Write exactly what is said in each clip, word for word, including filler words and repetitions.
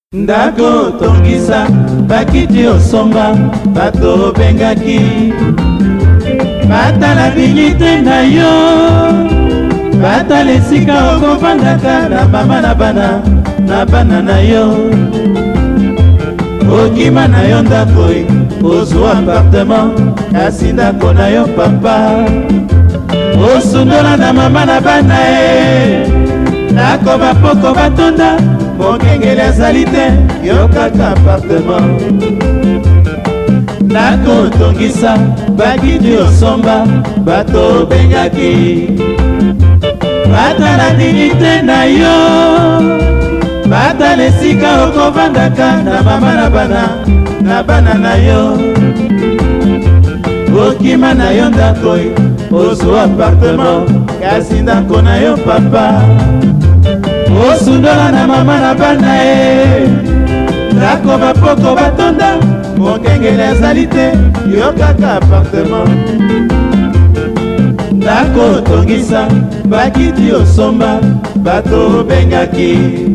Ndako tongisa bakiti osomba bato bengaki batala dignité na yo batala esika okovandaka na mama na bana na bana na yo okima na yo ndako ozwa appartement kasi ndako na yo papa osundola na mama na bana e ndako bapoko batonda mokengeli azali te yo kaka appartement ndako otongisa bakiti osomba bato bengaki batala dignité na yo batala esika okovandaka na mama na bana na bana na yo okima na yo ndako ozwa appartement kasi ndako na yo papa osundola na mama na bana e ndako bapoko batonda mokengeli azali te yo kaka appartement ndako otongisa bakiti osomba bato bengaki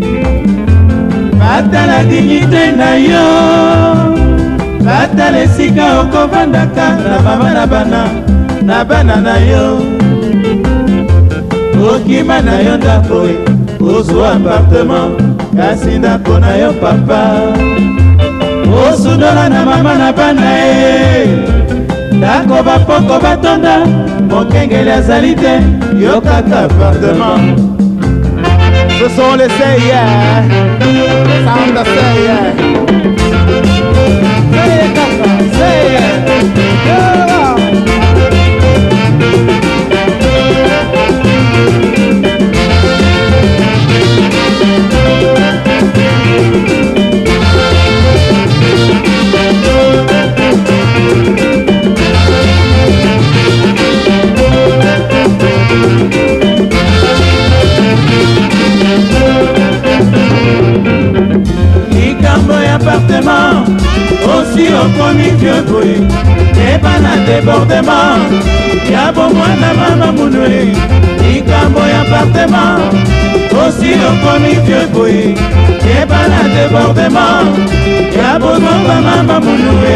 batala dignité na yo batala esika okovandaka na mama na bana na bana na yo okima na yo ndako ozwa appartement kasi ndako na yo papa osundola na mama na bana e ndako bapoko batonda mokengeli azali te yo kaka appartement. Ce sont les say yeah, sound of say yeah, say yeah kaka, say yeah, yeah. Appartement aussi okomi vieux boy eba na débordement ya bomwana mama munwe likambo ya appartement aussi okomi vieux boy eba na débordement ya bomwana mama munwe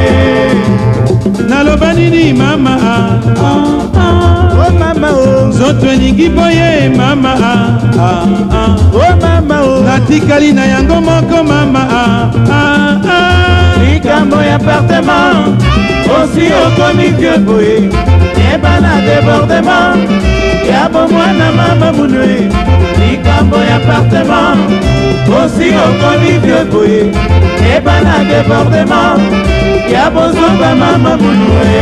naloba nini mama ah, ah, ah. Oh mama oh nzoto elingi boye mama ah, ah, ah. Oh mama oh natikali na yango moko mama ah, ah, ah. likambo ya appartement aussi okomi vieux boye eba na débordement ya bomwana mama munwe likambo ya appartement aussi okomi vieux boye eba na débordement ya bozomba mama munwe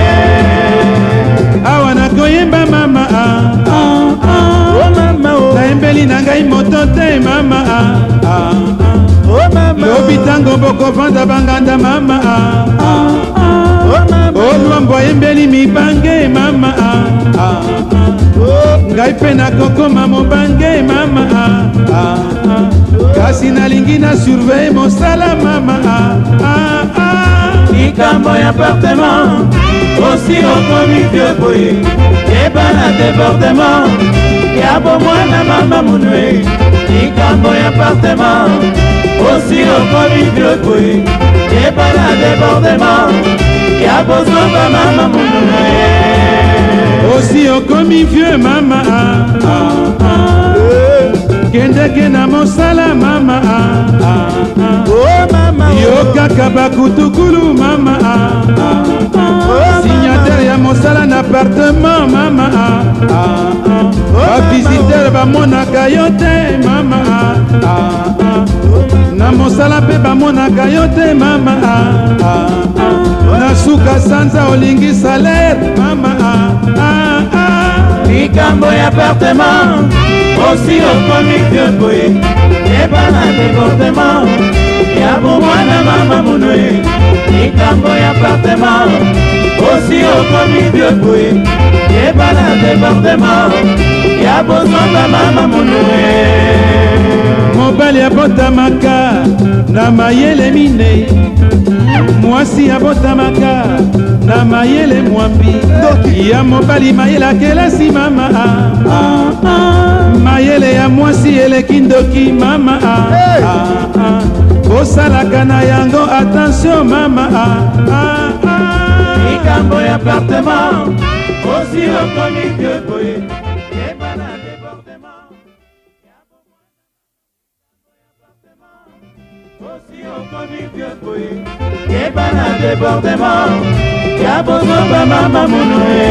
awa nakoyemba mama ah, ah, ah. Oh mama oh nayembeli na ngai moto te mama ah, ah, ah. Oh mama lobi tango bokovanda banganda mama ah, ah, ah. Oh mama olwambo ayembeli mibange mama ah, ah, ah. oh ngai mpe nakokoma mobange mama ah, ah, ah. kasi nalingi na surveille mosala mama ah, ah, ah. likambo ya appartement aussi okomi vieux boye eba na débordement ya bomwana mama munwe likambo ya appartement aussi okomi vieux boye eba na débordement ya bozomba mama munwe aussi okomi vieux mama ah, ah, ah. kendeke na mosala mama ah, ah, ah. oh mama yo kaka bakutukulu mama ah, ah, ah. signatere ya mosala na appartement mama ah, ah, ah. bavisitere bamonaka yo te mama ah, ah, ah. na mosala mpe bamonaka yo te mama ah, ah, ah. na suka sanza olingi salaire mama ah, ah, ah. likambo ya appartement aussi okomi vieux boye eba na débordement ya bomwana mama munwe likambo ya appartement aussi okomi vieux boye eba na débordement ya bozomba mama munwe mobali abotamaka na mayele minei mwasi abotamaka na mayele mwambi ya mobali mayele akelasi mama ah, ah, ah. mayele ya mwasi eleki ndoki mama ah, ah, ah. osalaka na yango attention mama ah, ah, ah. likambo ya appartement osi okomi vieux boye yeba na débordement osi okomi vieux boye yeba na débordement ya bozoba mama munue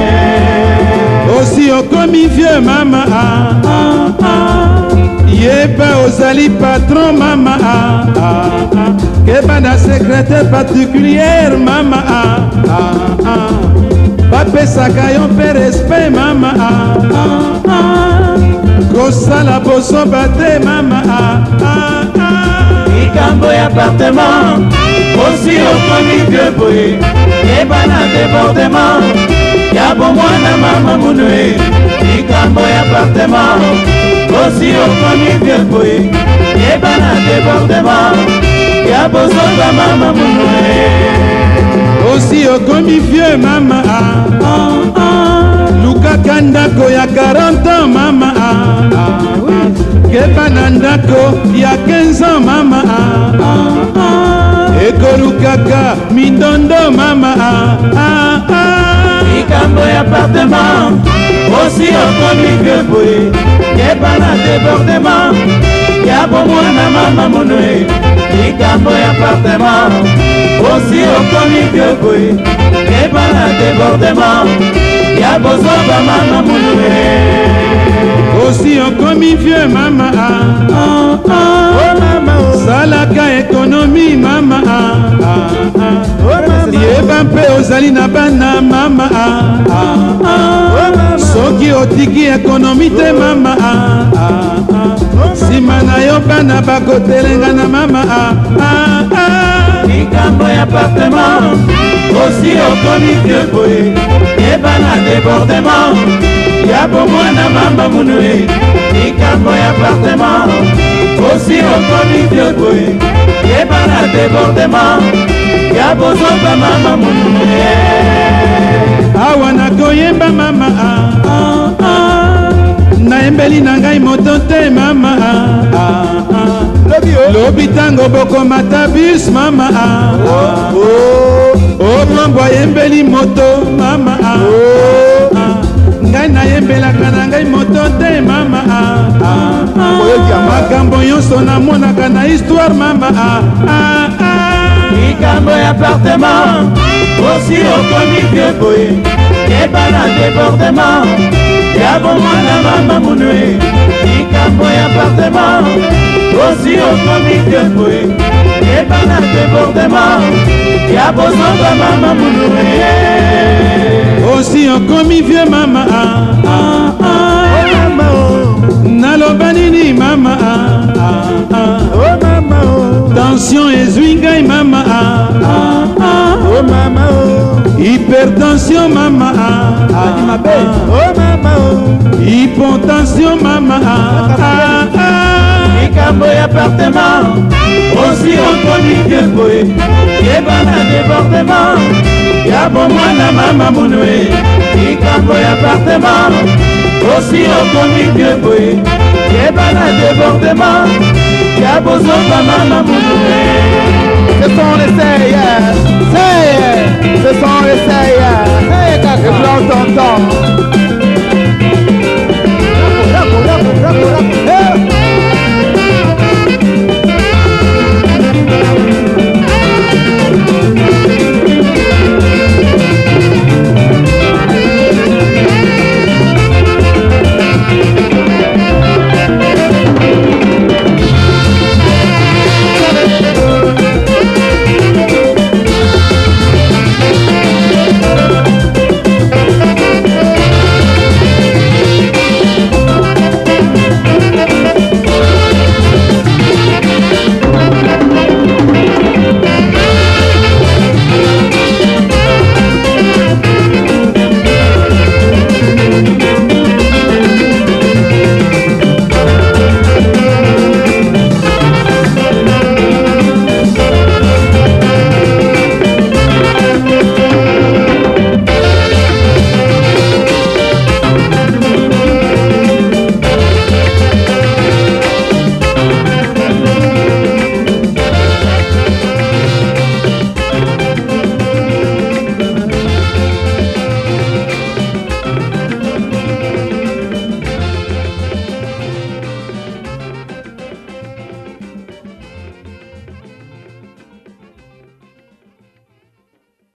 osi okomi vieux mama ah, ah, ah. Yeba ozali patron mama ah, ah, ah. Keba na secrétaire particulière mama ah, ah, ah. Bapesaka yo mpe respect mama ah, ah, ah. Kosala bosoba te mama ah, ah, ah. likambo ya appartement osi okomi vieux boye yeba na débordement ya bomwana mama munue likambo ya appartement osi okomi vieux boye yeba na débordement ya bozoba mama munue osi okomi vieux mama ah, ah, ah. Lukaka ndako ya quarante ans mama ah, ah. Keba na ndako ya quinze ans mama ah, ah, ah. Ekolukaka mindondo mama ah, ah, ah. likambo ya appartement osi okomi vieux boye yeba na débordement ya bomwana mama munue likambo ya appartement osi okomi vieux boye yeba na débordement ya bozoba mama munue osi okomi vieux mama ah, ah, ah. Oh mama oh. Salaka ekonomi mama ah, ah, ah. Oh mama yeba mpe ozali na bana mama ah, ah, ah. Soki otiki ekonomi te mama ah, ah, ah. Sima na yo bana bakotelenga na mama ah, ah, ah. likambo ya appartement osi okomi vieux boye yeba na débordement ya bomwana mama munue likambo ya appartement osi okomi vieux boye yeba na débordement ya bozoba mama munue awa nakoyemba mama ah, ah, ah. Nayembeli na ngai moto te mama ah, ah, ah. Lobi tango bokomata bus mama ah, ah, ah. Oplombo ayembeli moto mama ah, ah. Ngai nayembelaka na ngai moto te mama ah, ah, ah. Makambo nyonso namonaka na histoire mama ah, ah, ah. likambo ya appartement osi okomi vieux boye yeba na débordement ya bomwana mama munue likambo ya appartement osi okomi vieux boye yeba na débordement ya bozoba mama munue osi okomi vieux mama ah, ah, ah. Oh mama oh. Naloba nini mama ah, ah, ah. Oh mama oh. Tension ezwi ngai mama ah, ah, ah. Oh mama oh. Hypertension mama ah, ah, ah. Oh mama oh. Hypotension mama ah, ah, ah. likambo ya appartement osi okomi vieux boye yeba na débordement ya bomwana mama munue likambo ya appartement osi okomi vieux boye yeba na débordement ya bozoba mama munue